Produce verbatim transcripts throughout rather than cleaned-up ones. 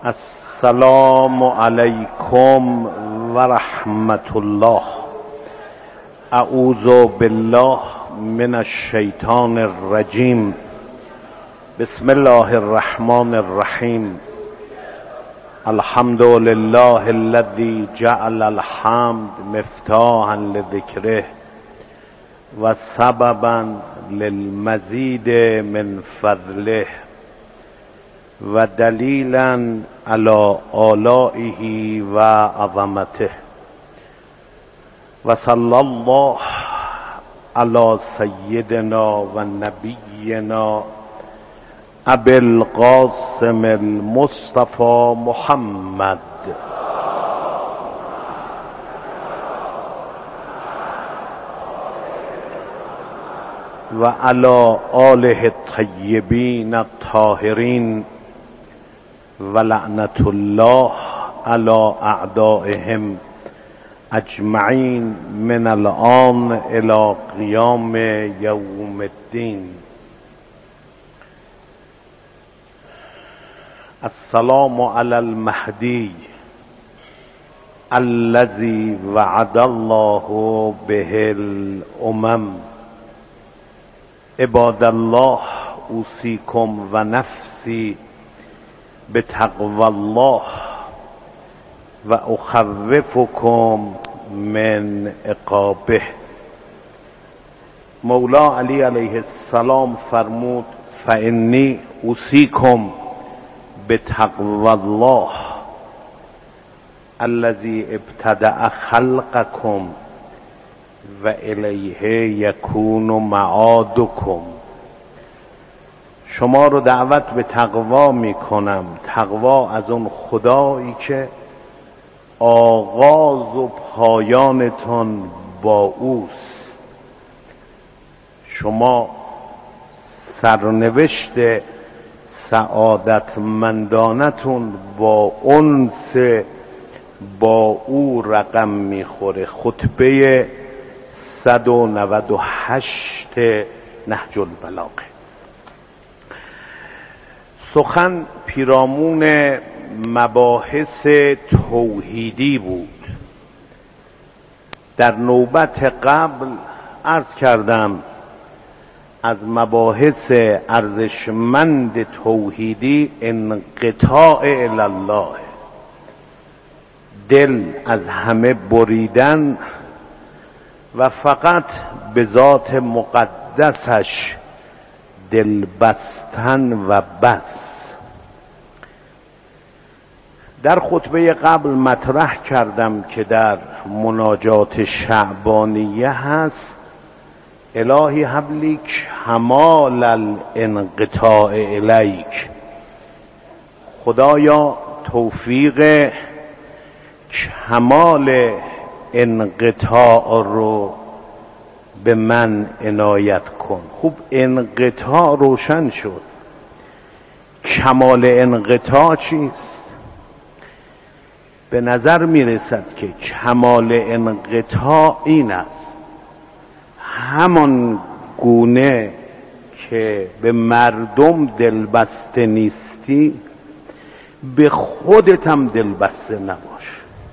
السلام علیکم و رحمت الله. اعوذ بالله من الشیطان الرجیم. بسم الله الرحمن الرحیم. الحمد لله الذي جعل الحمد مفتاحا لذکره و سببا للمزید من فضله و دلیلا علی آلائه و عظمته و صلی الله علی سیدنا و نبینا ابی القاسم المصطفى محمد و علی آله الطیبین الطاهرین و لعنت الله علی اعدائهم اجمعین من الآن الی قیام یوم الدین. السلام علی المهدی الذی وعد الله به الامم. عباد الله اوصیکم و نفسی بتقوی الله و اخوفکم من عقابه. مولا علی علیه السلام فرمود فانی اوصیکم بتقوی الله الذی ابتدأ خلقکم و الیه یکون معادکم. شما رو دعوت به تقوا می کنم، تقوا از اون خدایی که آغاز و پایانتون با اوست. شما سرنوشت سعادتمندانتون با انس با او رقم میخوره. خطبه صد و نود و هشت نهج البلاغه. سخن پیرامون مباحث توحیدی بود. در نوبت قبل عرض کردم از مباحث ارزشمند توحیدی انقطاع الی الله، دل از همه بریدن و فقط به ذات مقدسش دل بستن و بس. در خطبه قبل مطرح کردم که در مناجات شعبانیه هست الهی حبلی کمال الانقطاع الیک. خدایا توفیق کمال انقطاع رو به من عنایت کن. خوب انقطاع روشن شد. کمال انقطاع چیست؟ به نظر می رسد که کمال انقطاع این است همان گونه که به مردم دلبسته نیستی به خودت هم دلبسته نباش.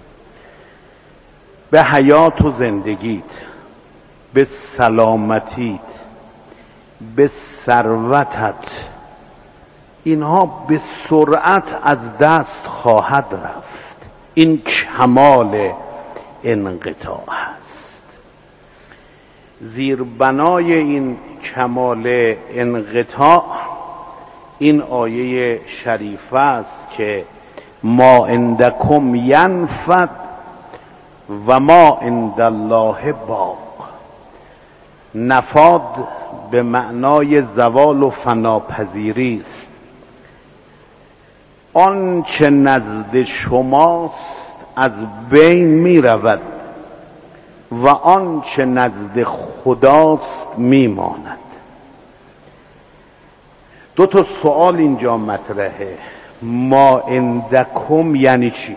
به حیات و زندگیت، به سلامتیت، به ثروتت، اینها به سرعت از دست خواهد رفت. این کمال انقطاع است. زیربنای این کمال انقطاع این آیه شریفه است که ما عندکم ینفد و ما عند الله باق. نفاد به معنای زوال و فناپذیری است. آنچه نزد شماست از بین می رود و آنچه نزد خداست می ماند. دو تا سوال اینجا مطرحه. ما عندکم یعنی چی؟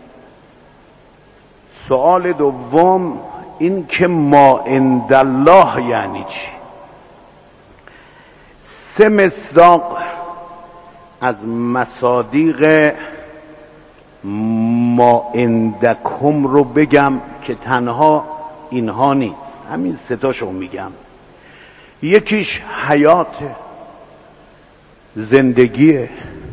سوال دوم این که ما عند الله یعنی چی؟ سه مصداق از مصادیق ما عندکم رو بگم که تنها اینها نیست، همین ستاشو میگم. یکیش حیات، زندگیه،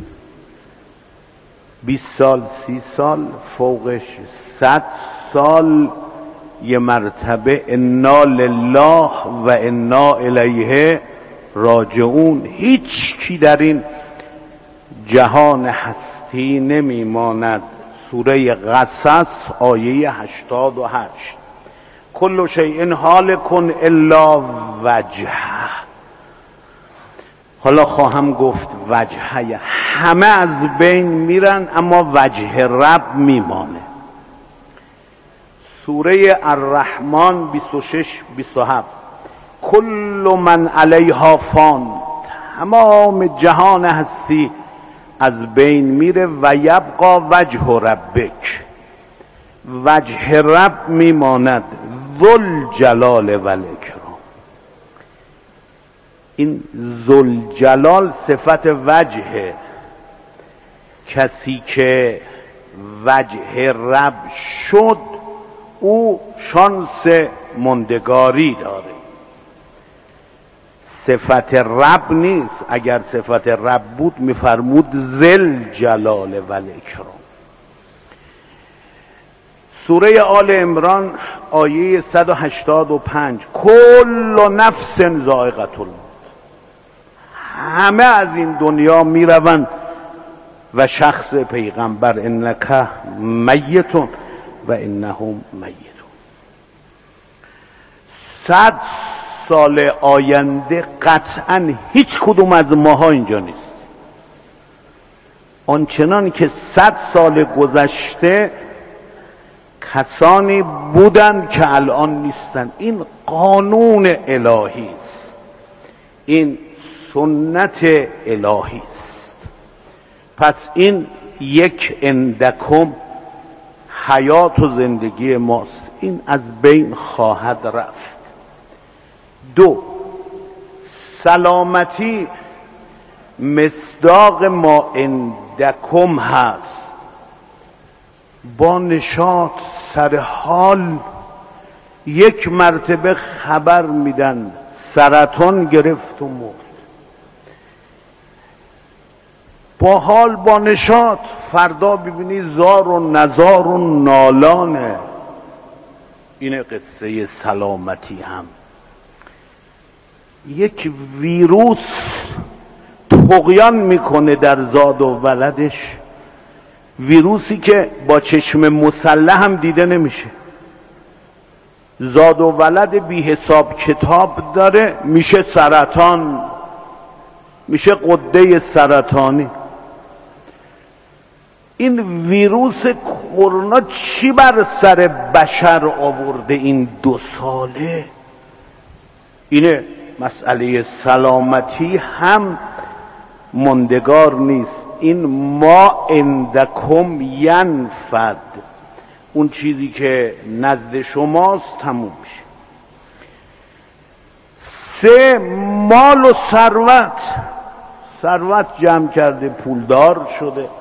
بیست سال، سی سال، فوقش صد سال، یه مرتبه انا لله و انا الیه راجعون. هیچ کی در این جهان هستی نمیماند. سوره قصص آیه هشتاد و هشت. کل شیء هالک الا وجهه. حالا خواهم گفت وجهه، همه از بین میرن اما وجه رب میمانه. سوره الرحمن بیست و شش بیست و هفت. کل من علیها فان، تمام جهان هستی از بین میره و یبقا وجه ربک، وجه رب میماند، ذوالجلال و الاکرام. این ذوالجلال صفت وجهه. کسی که وجه رب شد او شانس مندگاری داره. صفت رب نیست. اگر صفت رب بود میفرمود ذل جلال و الاکرام. سوره آل عمران آیه صد و هشتاد و پنج. کل نفس ذائقة الموت. همه از این دنیا میروند و شخص پیغمبر انک میتون و انهم میتون. صد سال آینده قطعا هیچ کدوم از ماها اینجا نیست. آنچنان که صد سال گذشته کسانی بودن که الان نیستن. این قانون الهی است، این سنت الهی است. پس این یک عندکم حیات و زندگی ماست، این از بین خواهد رفت. دو، سلامتی مصداق ما عندکم هست. با نشاط سر حال یک مرتبه خبر میدن سرطان گرفت و مرد. با حال با نشاط فردا ببینی زار و نزار و نالانه. این قصه سلامتی هم. یک ویروس طغیان میکنه در زاد و ولدش، ویروسی که با چشم مسلح هم دیده نمیشه. زاد و ولد بی حساب کتاب داره، میشه سرطان، میشه غده سرطانی. این ویروس کرونا چی بر سر بشر آورده این دو ساله؟ اینه مسئله سلامتی هم ماندگار نیست. این ما عندکم ینفد، اون چیزی که نزد شماست تموم میشه. سه، مال و ثروت. ثروت جمع کرده پولدار شده،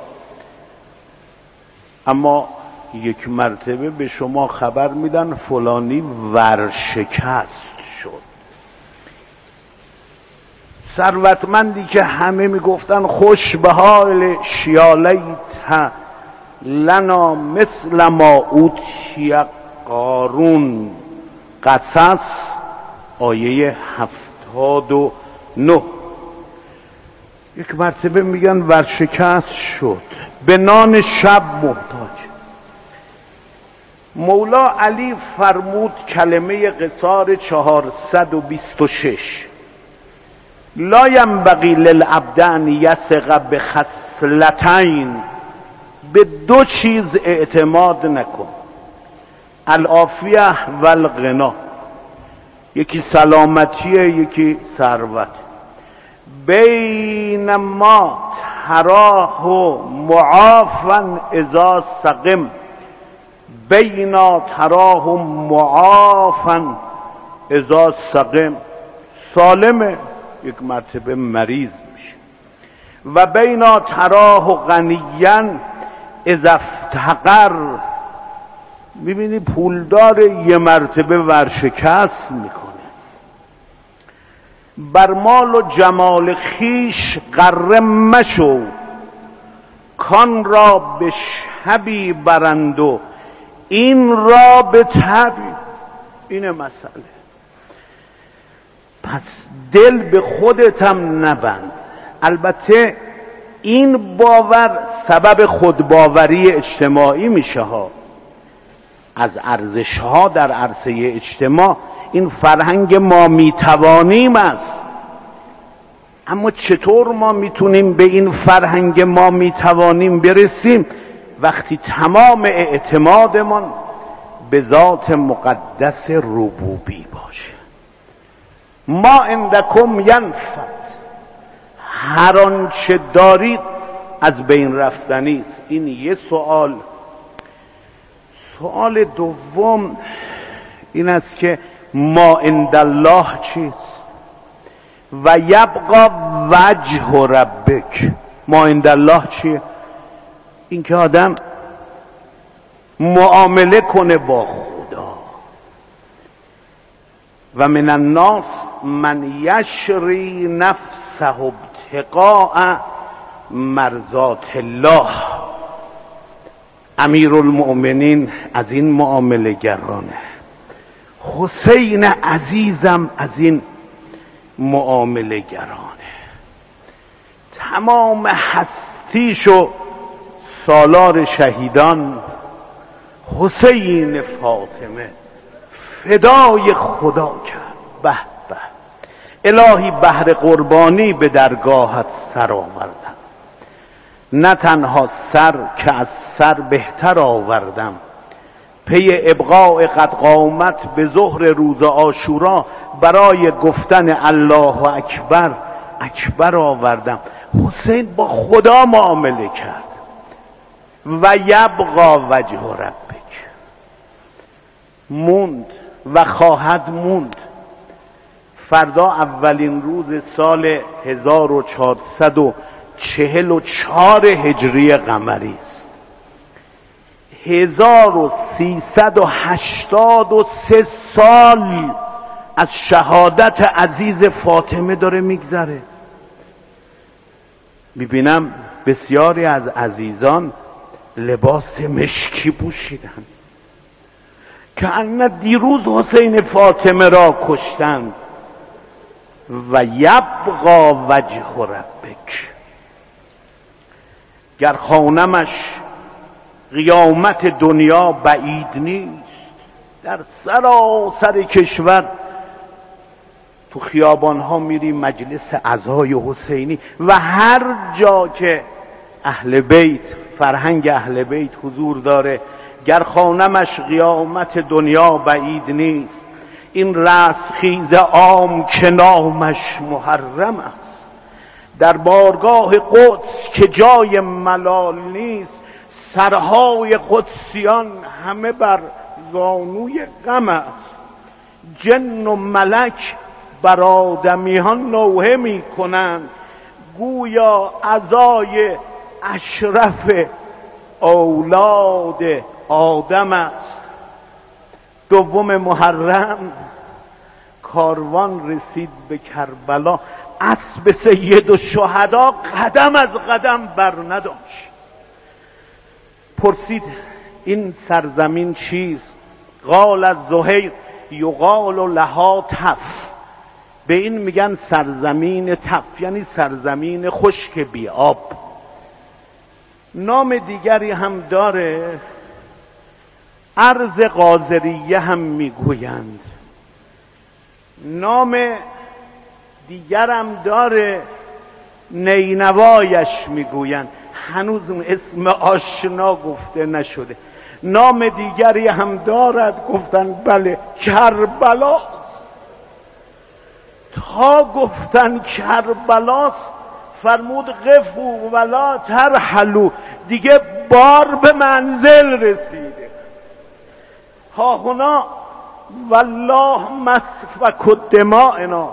اما یک مرتبه به شما خبر میدن فلانی ورشکست شد. ثروتمندی که همه میگفتن خوش به حال شیالیت لنا مثل ما اوتی قارون. قصص آیه هفتاد و نه. یک مرتبه میگن ورشکست شد، به نان شب محتاج. مولا علی فرمود کلمه قصار چهارصد و بیست و شش: لا ینبغی للعبد ان یثق بخصلتین. به دو چیز اعتماد نکن، العافیه و الغنا. یکی سلامتیه، یکی ثروت. بینما تراه معافا اذا سقم، بینا تراه معافا اذا سقم. سالمه، یک مرتبه مریض میشه. و بینا تراه غنیا اذا افتقر، میبینی پولدار یه مرتبه ورشکست میکنه. بر مال و جمال خیش غره مشو، کان را به شبی برند و این را به تبی. اینه مسئله. پس دل به خودتم نبند. البته این باور سبب خودباوری اجتماعی میشه ها. از ارزش ها در عرصه اجتماع این فرهنگ ما میتوانیم است. اما چطور ما میتونیم به این فرهنگ ما میتوانیم برسیم؟ وقتی تمام اعتمادمان به ذات مقدس ربوبی باشه. ما عندکم ینفد، هر آنچه دارید از بین رفتنی است. این یه سوال. سوال دوم این است که ما عند الله چیست؟ و یبقى وجه ربک. ما عند الله چیه؟ این که آدم معامله کنه با خدا. و من الناس من یشری نفسه ابتغاء مرضات الله. امیرالمؤمنین از این معامله گرانه. حسین عزیزم از این معامله گرانه. تمام هستیشو سالار شهیدان حسین فاطمه فدای خدا کرد. به به الهی بهر قربانی به درگاهت سر آوردم، نه تنها سر که از سر بهتر آوردم، پی ابقاء قد قامت به ظهر روز عاشورا برای گفتن الله اکبر اکبر آوردم. حسین با خدا معامله کرد. و یبقا وجه ربک، موند و خواهد موند. فردا اولین روز سال هزار و چهارصد و چهل و چهار هجری قمری است. هزار و سیصد و هشتاد و سه سال از شهادت عزیز فاطمه داره میگذره. میبینم بسیاری از عزیزان لباس مشکی پوشیدن که ان دیروز حسین فاطمه را کشتند. و یبقا وجه ربک، گر خوانمش قیامت دنیا بعید نیست. در سراسر کشور تو خیابان ها میری مجلس عزای حسینی و هر جا که اهل بیت، فرهنگ اهل بیت حضور داره، گر خوانمش قیامت دنیا بعید نیست. این رستخیز عام که نامش محرم است، در بارگاه قدس که جای ملال نیست. سرهای قدسیان همه بر زانوی غم است، جن و ملک بر آدمیان نوحه می کنند، گویا عزای اشرف اولاد آدم است. دوم محرم کاروان رسید به کربلا، اسب سید الشهدا قدم از قدم بر نداشت. پرسید این سرزمین چیست؟ قال از زهیر یقال لها تف. به این میگن سرزمین تف، یعنی سرزمین خشک بی آب. نام دیگری هم داره، ارض قاذریه هم میگویند. نام دیگرم داره، نینوایش میگویند. هنوز اسم آشنا گفته نشده. نام دیگری هم دارد، گفتن بله کربلاست. تا گفتن کربلاست فرمود قفو ولا ترحلوا، دیگه بار به منزل رسیده. ها هنا والله مسفک دمائنا،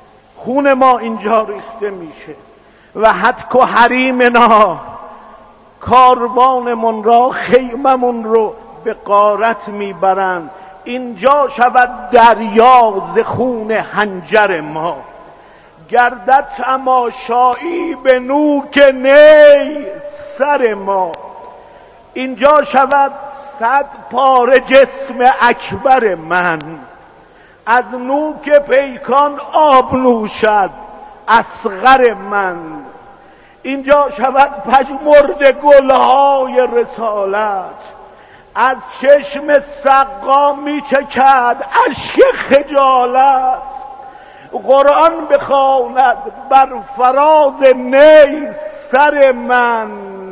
خون ما اینجا ریخته میشه. و حتک حریمنا، کاروانمون را خیممون رو به غارت میبرند. اینجا شود دریا ز خون حنجر ما، گردد تماشایی به نوک نی سر ما. اینجا شود صد پاره جسم اکبر من، از نوک پیکان آب نوشد اصغر من. اینجا شود پژمرده گلهای رسالت، از چشم سقا می چکد اشک خجالت. قرآن بخواند بر فراز نی سر من،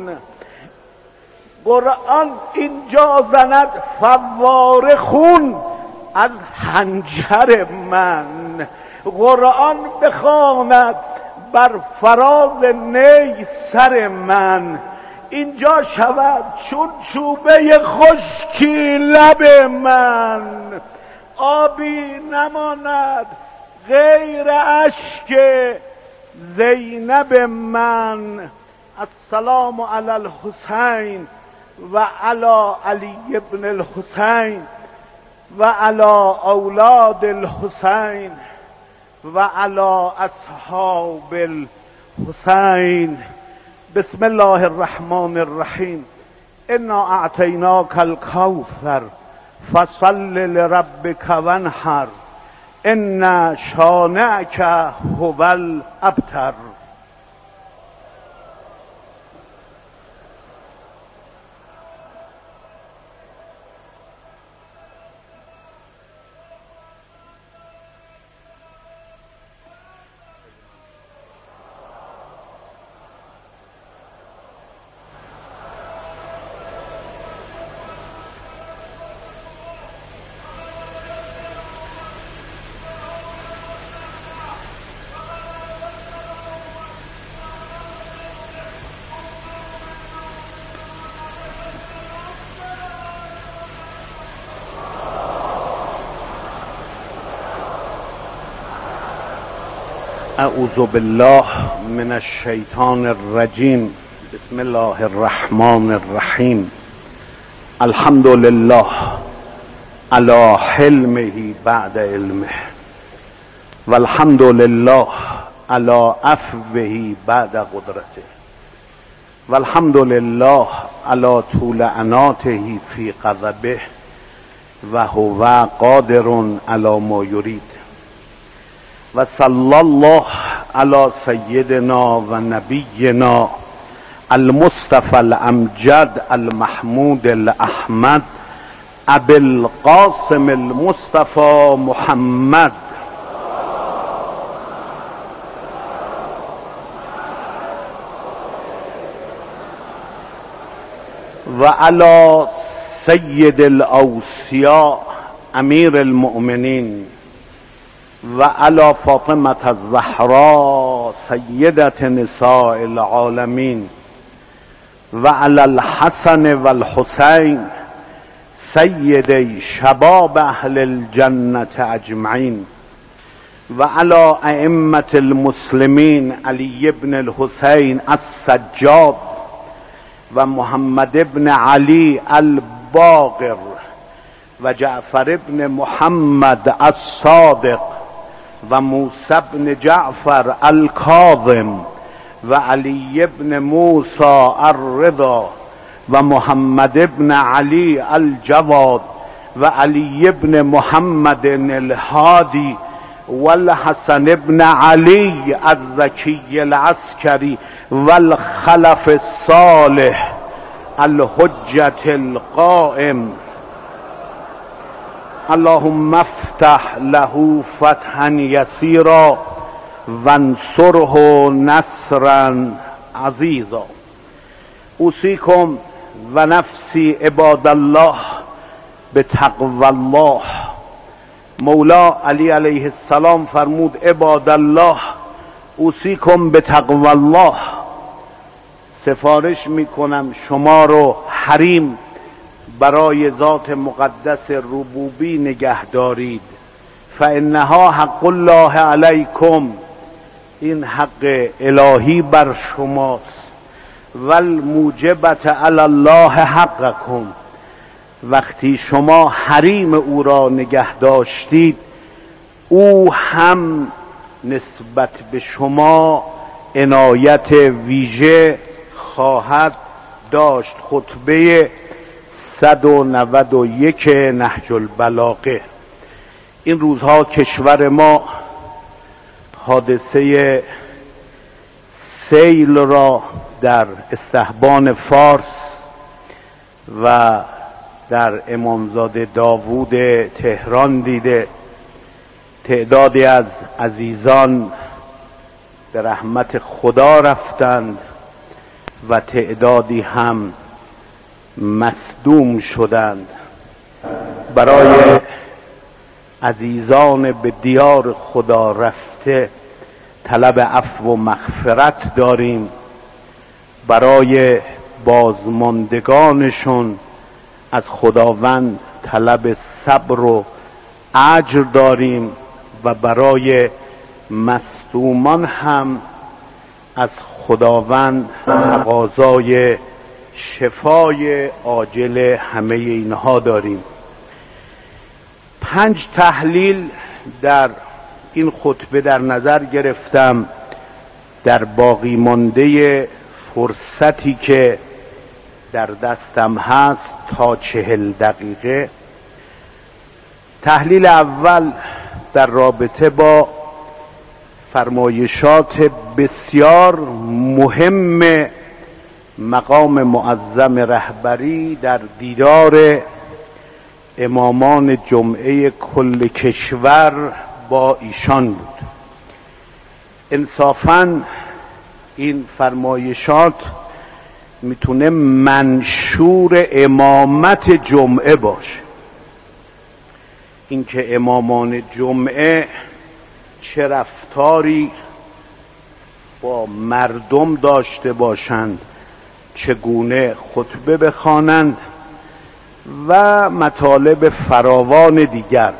قرآن اینجا زند فواره خون از حنجر من. قرآن بخواند بر فراز نی سر من، اینجا شود چون چوبه خشکی لب من. آبی نماند غیر اشک زینب من. السلام علی الحسین و علی علی ابن الحسین و علی اولاد الحسین و علی اصحاب الحسین. بسم الله الرحمن الرحیم. انا اعطیناک الکوثر فصل لربک وانحر ان شانئک هو الابتر. اعوذ بالله من الشیطان الرجیم. بسم الله الرحمن الرحیم. الحمد لله علی حلمه بعد علمه، والحمد لله علی عفوه بعد قدرته، والحمد لله علی طول عناته فی غضبه و هو قادر علی ما یرید. و صلی الله علی سیدنا و نبینا المصطفى الامجد المحمود الاحمد ابی القاسم المصطفى محمد و علی سید الاوصیاء امیر المؤمنین و علی فاطمة الزهراء سیدة نساء العالمین و علی الحسن و الحسین سیدی شباب اهل الجنة اجمعین و علی ائمة المسلمین علی بن الحسین السجاد و محمد بن علی الباقر و جعفر بن محمد الصادق و موسی بن جعفر الکاظم و علی بن موسی الرضا و محمد بن علی الجواد و علی بن محمد الهادی و الحسن بن علی الزکی العسکری و الخلف الصالح الحجة القائم. اللهم افتح له فتحا یسیرا وانصره نصرا عزیزا. اوصیکم و نفسی عباد الله به تقوی الله. مولا علی علیه السلام فرمود عباد الله اوصیکم به تقوی الله. سفارش میکنم شما رو حریم برای ذات مقدس ربوبی نگه دارید. فانها حق الله علیکم، این حق الهی بر شماست. والموجبت علی الله حقکم، وقتی شما حریم او را نگه داشتید او هم نسبت به شما عنایت ویژه خواهد داشت. خطبه صد و نود و یک نهج البلاغه. این روزها کشور ما حادثه سیل را در استحبان فارس و در امامزاده داوود تهران دیده. تعدادی از عزیزان به رحمت خدا رفتند و تعدادی هم مصدوم شدند. برای عزیزان به دیار خدا رفته طلب عفو و مغفرت داریم، برای بازماندگانشون از خداوند طلب صبر و اجر داریم و برای مصدومان هم از خداوند تقاضای شفای عاجل همه اینها داریم. پنج تحلیل در این خطبه در نظر گرفتم در باقی مانده فرصتی که در دستم هست تا چهل دقیقه. تحلیل اول در رابطه با فرمایشات بسیار مهم مقام معظم رهبری در دیدار امامان جمعه کل کشور با ایشان بود. انصافاً این فرمایشات میتونه منشور امامت جمعه باشه، اینکه امامان جمعه چه رفتاری با مردم داشته باشند، چگونه خطبه بخوانند و مطالب فراوان دیگر.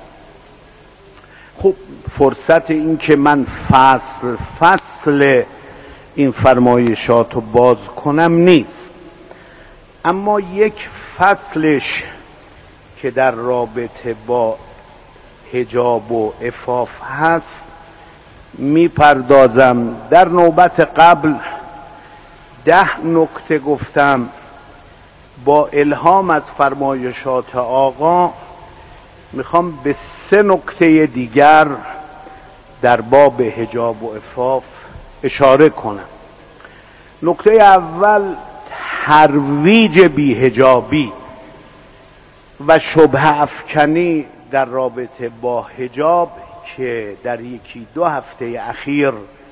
خب فرصت این که من فصل فصل این فرمایشات رو باز کنم نیست، اما یک فصلش که در رابطه با حجاب و عفاف هست میپردازم. در نوبت قبل ده نکته گفتم، با الهام از فرمایشات آقا میخوام به سه نکته دیگر در باب حجاب و عفاف اشاره کنم. نکته اول ترویج بی‌حجابی و شبهه افکنی در رابطه با حجاب که در یکی دو هفته اخیر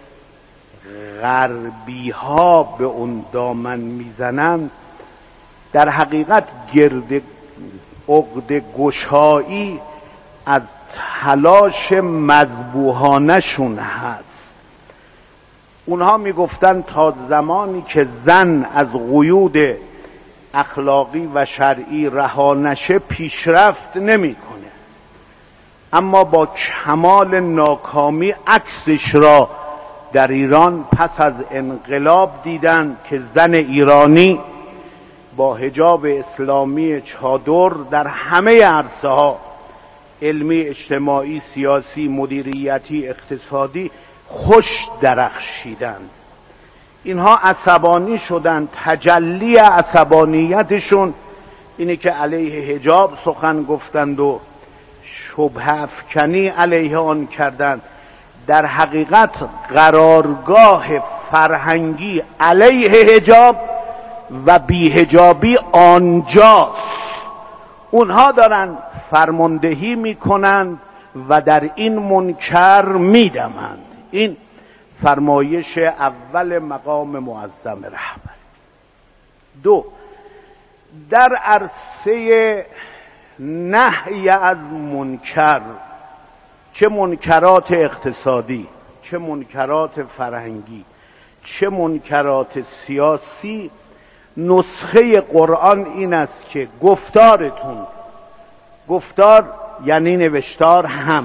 غربی ها به اون دامن میزنند، در حقیقت گرد عقد گشایی از تلاش مذبوحانه شون هست. اونها میگفتن تا زمانی که زن از قیود اخلاقی و شرعی رها نشه پیشرفت نمیکنه، اما با کمال ناکامی عکسش را در ایران پس از انقلاب دیدن که زن ایرانی با حجاب اسلامی چادر در همه عرصه ها، علمی، اجتماعی، سیاسی، مدیریتی، اقتصادی خوش درخشیدند. اینها عصبانی شدند. تجلی عصبانیتشون اینه که علیه حجاب سخن گفتند و شبهه افکنی علیه آن کردند. در حقیقت قرارگاه فرهنگی علیه حجاب و بی‌حجابی آنجاست. اونها دارن فرماندهی میکنند و در این منکر میدمند. این فرمایش اول مقام معظم رهبری. دو، در عرصه نهی از منکر، چه منکرات اقتصادی، چه منکرات فرهنگی، چه منکرات سیاسی، نسخه قرآن این است که گفتارتون، گفتار یعنی نوشتار هم،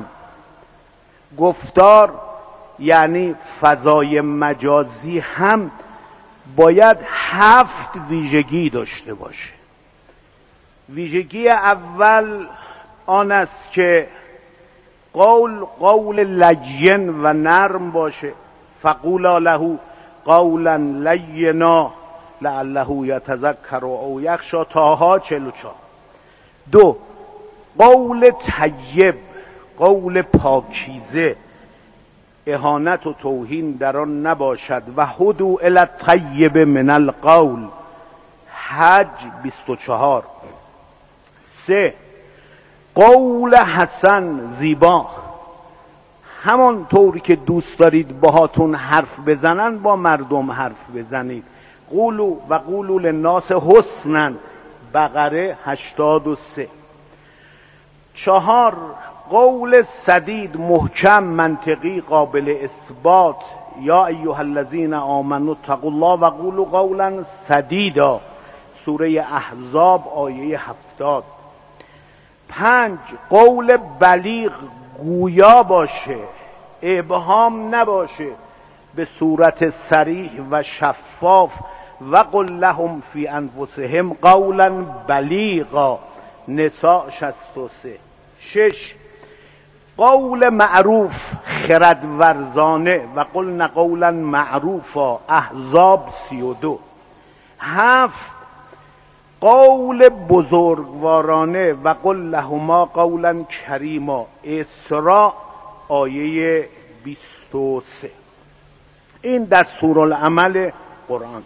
گفتار یعنی فضای مجازی هم باید هفت ویژگی داشته باشه. ویژگی اول آن است که قول قول لین و نرم باشه. فقولا له قولا لینا لعله یتذکر او یخشی. طه چهل و چهار. دو، قول طیب، قول پاکیزه، اهانت و توهین در آن نباشد. و هدوا الی الطیب من القول، حج بیست و چهار. سه، قول حسن، زیبا، همان طوری که دوست دارید باهاتون حرف بزنن با مردم حرف بزنید. قولوا و قولوا للناس حسنا، بقره هشتاد و سه. چهار، قول سدید، محکم، منطقی، قابل اثبات. یا ایها الذین آمنوا اتقوا الله و قولوا قولا سدیدا، سوره احزاب آیه هفتاد. پنج، قول بلیغ، گویا باشه، ابهام نباشه، به صورت صریح و شفاف. و قل لهم فی انفسهم قولا بلیغا، نساء شصت و سه. شش، قول معروف، خردورزانه، و قلنا قولا معروفا، احزاب سی و دو. هفت، قول بزرگوارانه، و قل لهما قولا کریما، اسراء آیه بیست و سه. این دستورالعمل قرآن.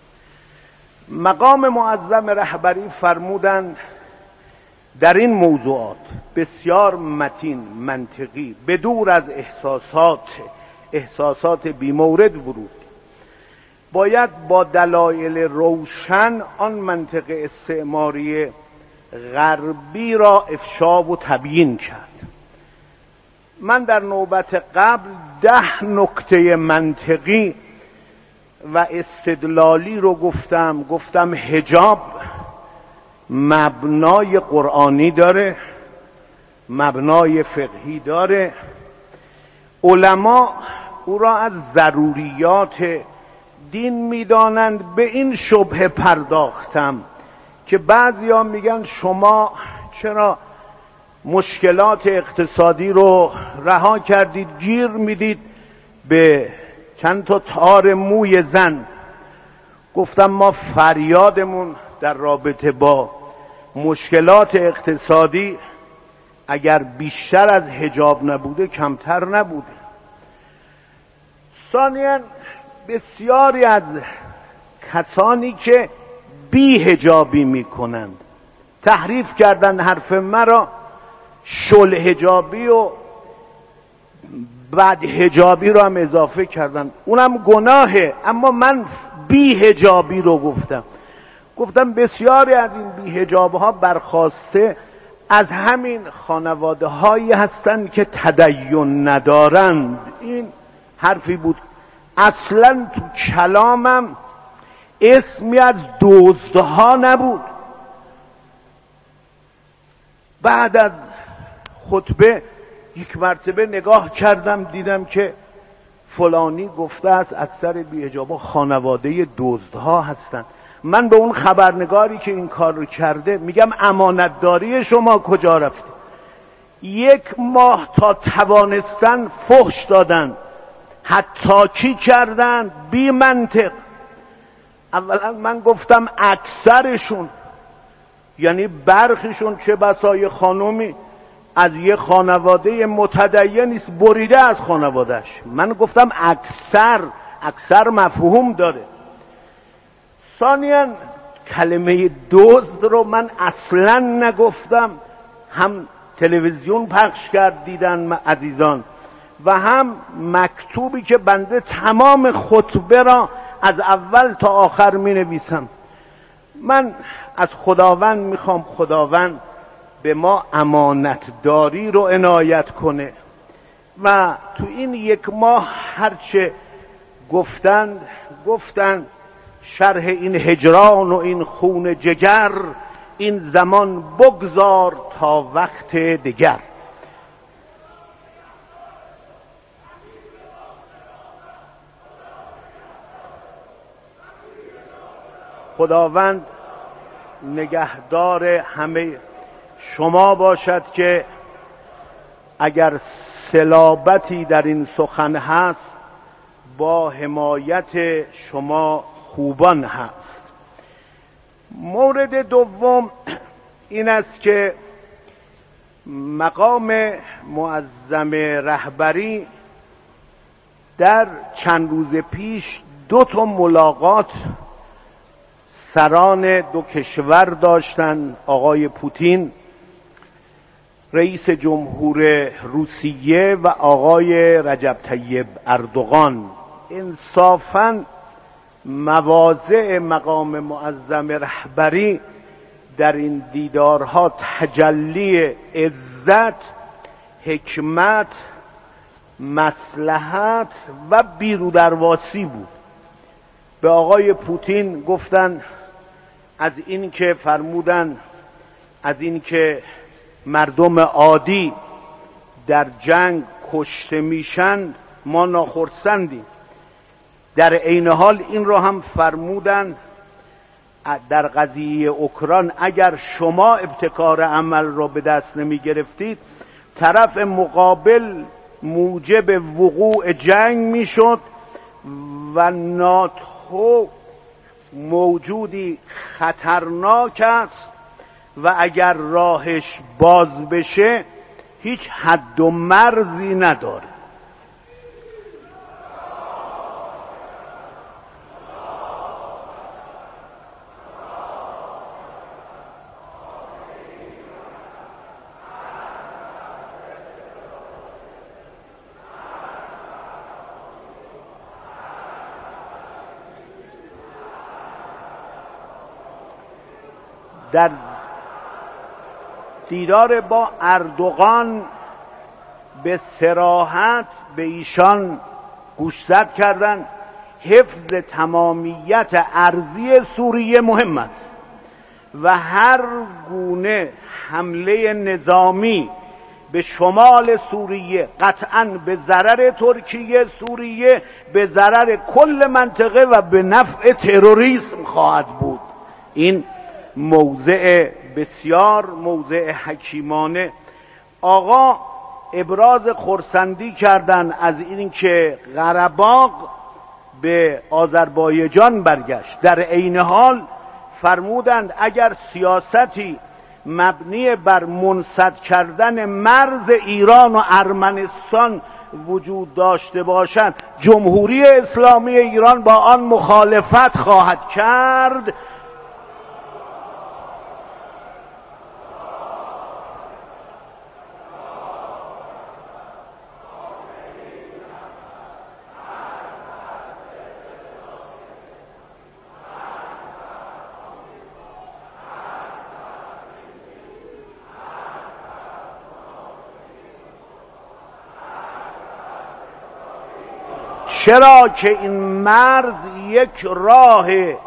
مقام معظم رهبری فرمودند در این موضوعات بسیار متین، منطقی، بدور از احساسات احساسات بیمورد ورود، باید با دلایل روشن آن منطق استعماری غربی را افشا و تبیین کرد. من در نوبت قبل ده نکته منطقی و استدلالی رو گفتم. گفتم حجاب مبنای قرآنی داره، مبنای فقهی داره، علما او را از ضروریات دین میدانند. به این شبهه پرداختم که بعضیا میگن شما چرا مشکلات اقتصادی رو رها کردید، گیر میدید به چند تا تار موی زن. گفتم ما فریادمون در رابطه با مشکلات اقتصادی اگر بیشتر از حجاب نبوده کمتر نبوده. ثانیاً بسیاری از کسانی که بی حجابی میکنند تحریف کردن حرف مرا، شل حجابی و بعد حجابی رو هم اضافه کردن، اونم گناهه. اما من بی حجابی رو گفتم. گفتم بسیاری از این بی حجاب ها برخواسته از همین خانواده هایی هستند که تدین ندارند. این حرفی بود. اصلا تو کلامم اسمی از دزدها نبود. بعد از خطبه یک مرتبه نگاه کردم دیدم که فلانی گفته است اکثر بی‌حجابا خانواده دزدها هستند. من به اون خبرنگاری که این کار رو کرده میگم امانتداری شما کجا رفته؟ یک ماه تا توانستن فحش دادن، حتی چی کردن؟ بی منطق. اولا من گفتم اکثرشون، یعنی برخیشون، چه بسای خانومی از یه خانواده متدین است بریده از خانوادهش. من گفتم اکثر، اکثر مفهوم داره. ثانیاً کلمه دزد رو من اصلا نگفتم. هم تلویزیون پخش کرد دیدن عزیزان و هم مکتوبی که بنده تمام خطبه را از اول تا آخر می نویسم. من از خداوند میخوام خداوند به ما امانتداری رو عنایت کنه و تو این یک ماه هرچه گفتند گفتند شرح این هجران و این خون جگر، این زمان بگذار تا وقت دیگر. خداوند نگهدار همه شما باشد که اگر صلابتی در این سخن هست با حمایت شما خوبان هست. مورد دوم این است که مقام معظم رهبری در چند روز پیش دو تا ملاقات سران دو کشور داشتن، آقای پوتین رئیس جمهور روسیه و آقای رجب طیب اردوغان. انصافاً مواضع مقام معظم رهبری در این دیدارها تجلی عزت، حکمت، مصلحت و بیرودرواسی بود. به آقای پوتین گفتن از این که فرمودن از این که مردم عادی در جنگ کشته میشن ما ناخرسندیم. در عین حال این را هم فرمودن در قضیه اوکراین اگر شما ابتکار عمل را به دست نمی گرفتید طرف مقابل موجب وقوع جنگ می شد و ناتو موجودی خطرناک است و اگر راهش باز بشه هیچ حد و مرزی نداره. در دیدار با اردوغان به صراحت به ایشان گوشزد کردند حفظ تمامیت ارضی سوریه مهم است و هر گونه حمله نظامی به شمال سوریه قطعاً به ضرر ترکیه سوریه، به ضرر کل منطقه و به نفع تروریسم خواهد بود. این موضع بسیار موضع حکیمانه. آقا ابراز خرسندی کردند از اینکه قره‌باغ به آذربایجان برگشت. در عین حال فرمودند اگر سیاستی مبنی بر منسد کردن مرز ایران و ارمنستان وجود داشته باشد جمهوری اسلامی ایران با آن مخالفت خواهد کرد. چرا که این مرز یک راه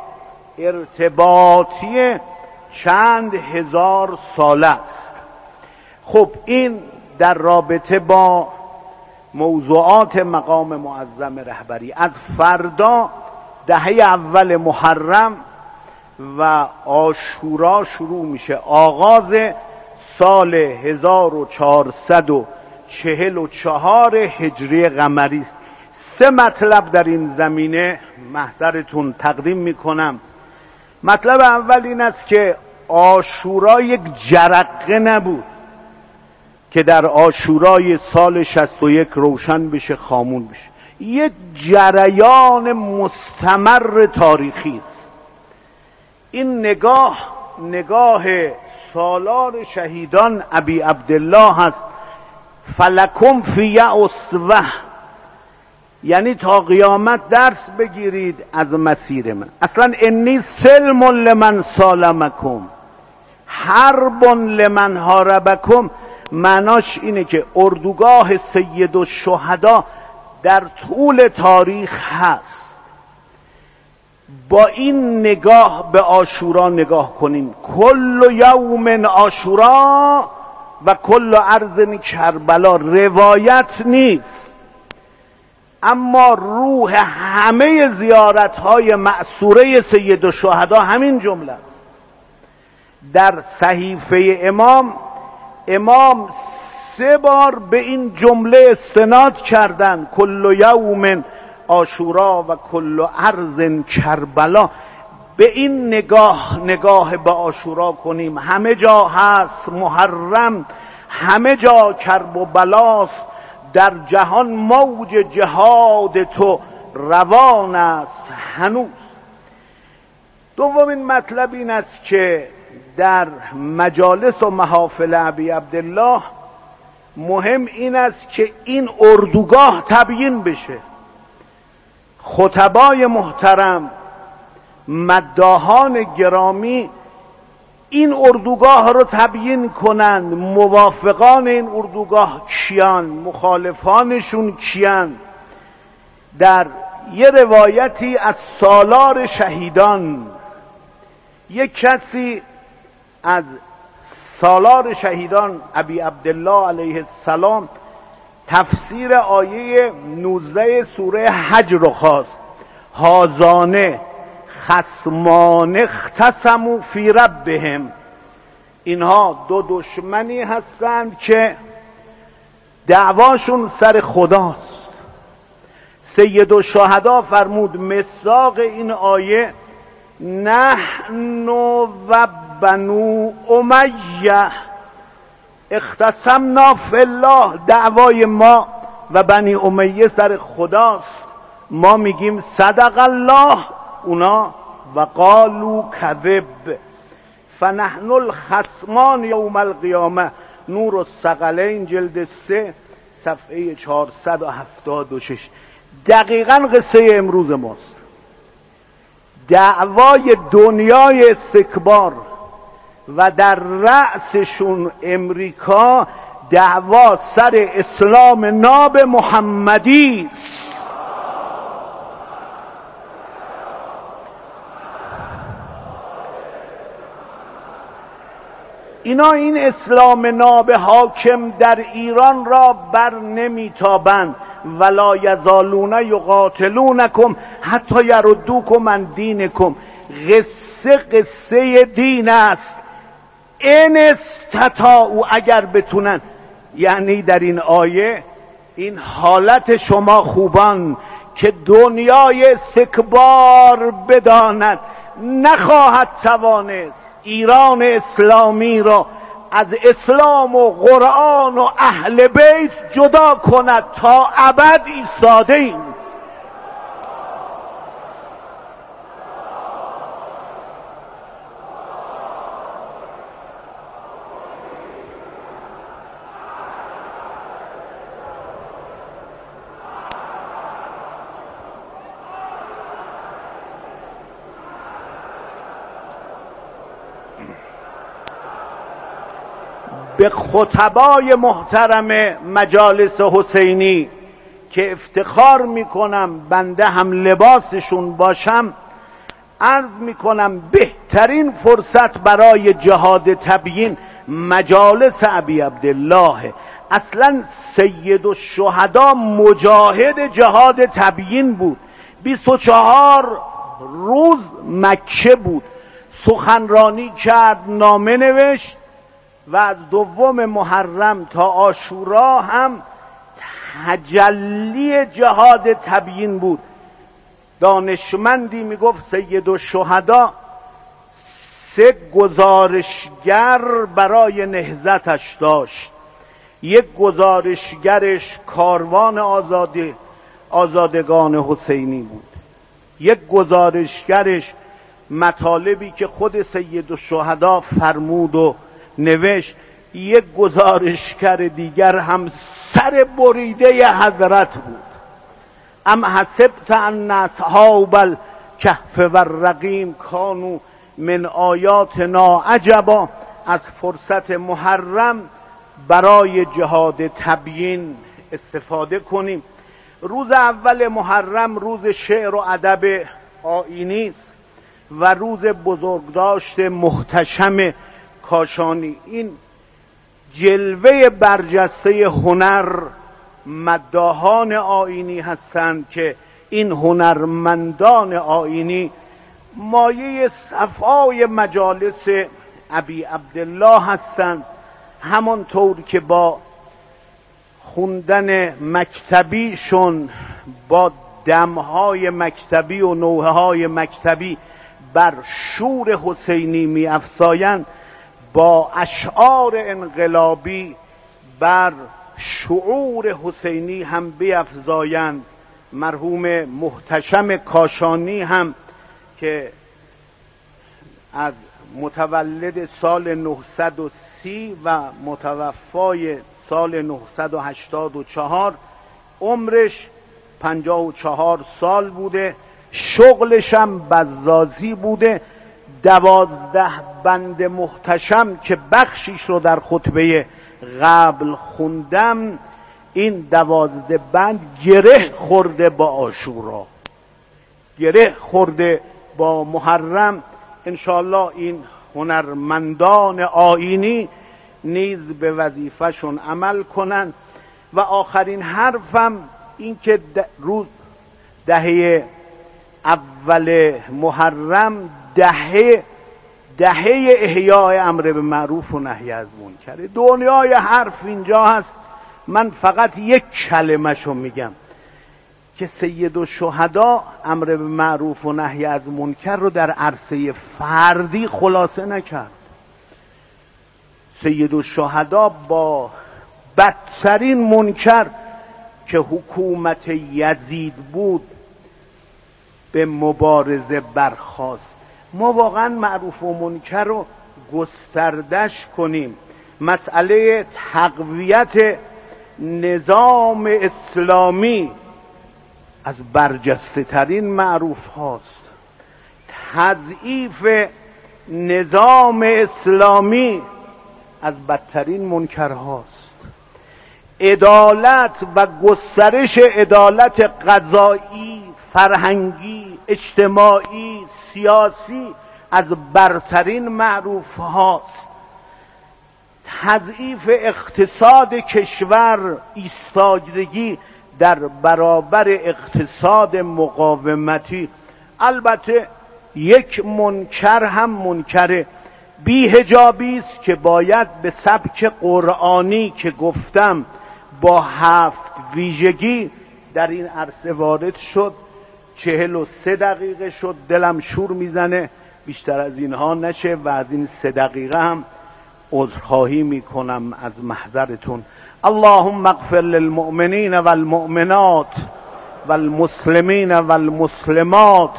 ارتباطی چند هزار ساله است. خب این در رابطه با موضوعات مقام معظم رهبری. از فردا دهه اول محرم و عاشورا شروع میشه. آغاز سال هزار و چهارصد و چهل و چهار هجری قمری است. سه مطلب در این زمینه محضرتون تقدیم میکنم. مطلب اول این است که عاشورا یک جرقه نبود که در عاشورای سال شصت و یک روشن بشه خامون بشه. یک جریان مستمر تاریخی است. این نگاه نگاه سالار شهیدان ابی عبدالله است. فلکم فی اسوه، یعنی تا قیامت درس بگیرید از مسیر من. اصلا انی سلم لمن سالمکم حرب لمن حاربکم معناش اینه که اردوگاه سید الشهدا در طول تاریخ هست. با این نگاه به عاشورا نگاه کنیم. کل یوم عاشورا و کل ارض کربلا روایت نیست. اما روح همه زیارت‌های مأثوره سید الشهدا همین جمله. در صحیفه امام امام سه بار به این جمله استناد کردن: کل یوم عاشورا و کل ارض کربلا. به این نگاه نگاه به عاشورا کنیم. همه جا هست محرم، همه جا کرب و بلاست، در جهان موج جهاد تو روان است هنوز. دومین مطلب این است که در مجالس و محافل ابی عبدالله مهم این است که این اردوگاه تبیین بشه. خطبای محترم، مداحان گرامی این اردوگاه رو تبیین کنند. موافقان این اردوگاه کیان، مخالفانشون کیان. در یه روایتی از سالار شهیدان، یک کسی از سالار شهیدان ابی عبدالله علیه السلام تفسیر آیه نوزده سوره حج رو خواست: هازانه خصمان اختصموا فی ربهم. اینها دو دشمنی هستند که دعواشون سر خداست. سید الشهدا فرمود مصداق این آیه: نحن و بنو امیه اختصمنا فی الله. دعوای ما و بنی امیه سر خداست. ما میگیم صدق الله، اونا و قالو کذب. فنحن الخصمان یوم القیامه. نور الثقلین جلد سه صفحه چهارصد و هفتاد و شش. دقیقاً قصه امروز ماست. دعوای دنیای استکبار و در رأسشون امریکا، دعوا سر اسلام ناب محمدی است. اینا این اسلام ناب حاکم در ایران را بر نمیتابند. ولا یزالون یقاتلونکم حتی یردوکم عن دینکم. قصه قصه دین است. ان استطاعوا، اگر بتونن. یعنی در این آیه این حالت شما خوبان که دنیای استکبار بداند نخواهد توانست ایران اسلامی را از اسلام و قرآن و اهل بیت جدا کند. تا ابد ایستاده ایم. به خطبای محترم مجالس حسینی که افتخار میکنم بنده هم لباسشون باشم، عرض میکنم بهترین فرصت برای جهاد تبیین مجالس ابی عبدالله. اصلا سید الشهدا مجاهد جهاد تبیین بود. بیست و چهار روز مکه بود، سخنرانی کرد، نامه نوشت و از دوم محرم تا عاشورا هم تجلی جهاد تبیین بود. دانشمندی میگفت سید الشهدا سه گزارشگر برای نهضتش داشت. یک گزارشگرش کاروان آزادی آزادگان حسینی بود، یک گزارشگرش مطالبی که خود سید الشهدا فرمود و نوشت، یک گزارشگر دیگر هم سر بریده حضرت بود. ام حسبت ان اصحاب الکهف و الرقیم کانوا من آیاتنا عجبا. از فرصت محرم برای جهاد تبیین استفاده کنیم. روز اول محرم روز شعر و ادب آیینی است و روز بزرگداشت محتشم کاشانی. این جلوه برجسته هنر مداحان آیینی هستند که این هنرمندان آیینی مایه صفای مجالس ابی عبدالله هستند، همانطور که با خوندن مکتبیشون، با دمهای مکتبی و نوحه های مکتبی بر شور حسینی می افزایند، با اشعار انقلابی بر شعور حسینی هم بیفزایند. مرحوم محتشم کاشانی هم که از متولد سال نهصد و سی و متوفای سال نهصد و هشتاد و چهار، عمرش پنجاه و چهار سال بوده، شغلش هم بزازی بوده. دوازده بند محتشم که بخشیش رو در خطبه قبل خوندم، این دوازده بند گره خورده با عاشورا، گره خورده با محرم. انشاءالله این هنرمندان آیینی نیز به وظیفهشون عمل کنند. و آخرین حرفم این که روز دهه اول محرم دهه دهه احیای امر به معروف و نهی از منکر. دنیای حرف اینجا هست. من فقط یک کلمه شو میگم که سید الشهدا امر به معروف و نهی از منکر رو در عرصه فردی خلاصه نکرد. سید الشهدا با بدترین منکر که حکومت یزید بود به مبارزه برخاست. ما واقعا معروف و منکر رو گستردش کنیم. مسئله تقویت نظام اسلامی از برجسته ترین معروف هاست. تضعیف نظام اسلامی از بدترین منکر هاست. عدالت و گسترش عدالت قضایی، فرهنگی، اجتماعی، سیاسی از برترین معروف هاست. تضعیف اقتصاد کشور، ایستادگی در برابر اقتصاد مقاومتی. البته یک منکر هم منکر بی‌حجابی است که باید به سبک قرآنی که گفتم با هفت ویژگی در این عرصه وارد شد. چهل و سه دقیقه شد، دلم شور میزنه بیشتر از اینها نشه و از این سه دقیقه هم عذرخواهی میکنم از محضرتون. اللهم اغفر للمؤمنین والمؤمنات والمسلمین والمسلمات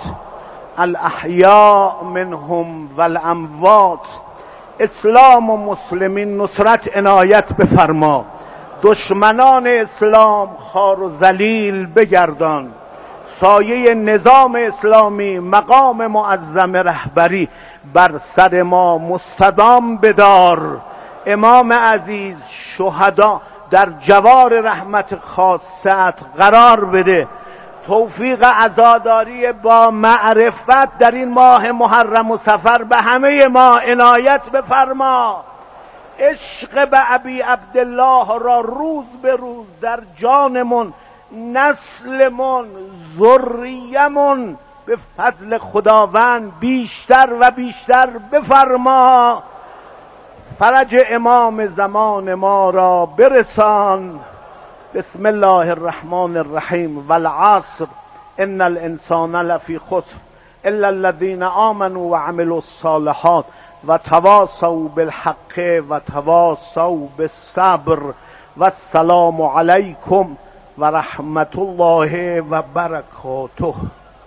الاحیاء منهم والاموات. اسلام و مسلمین نصرت عنایت بفرما، دشمنان اسلام خوار و ذلیل بگردان، سایه نظام اسلامی مقام معظم رهبری بر سر ما مستدام بدار. امام عزیز شهدا در جوار رحمت خاصت قرار بده. توفیق عزاداری با معرفت در این ماه محرم و صفر به همه ما عنایت بفرما. عشق به ابی عبدالله را روز به روز در جانمون، نسلمون، ذریمون به فضل خداوند بیشتر و بیشتر بفرما. فرج امام زمان ما را برسان. بسم الله الرحمن الرحیم. والعصر ان الانسان لفی خسر الا الذین آمنوا وعملوا الصالحات وتواصوا بالحق وتواصوا بالصبر والسلام علیکم و رحمت الله و برکاته.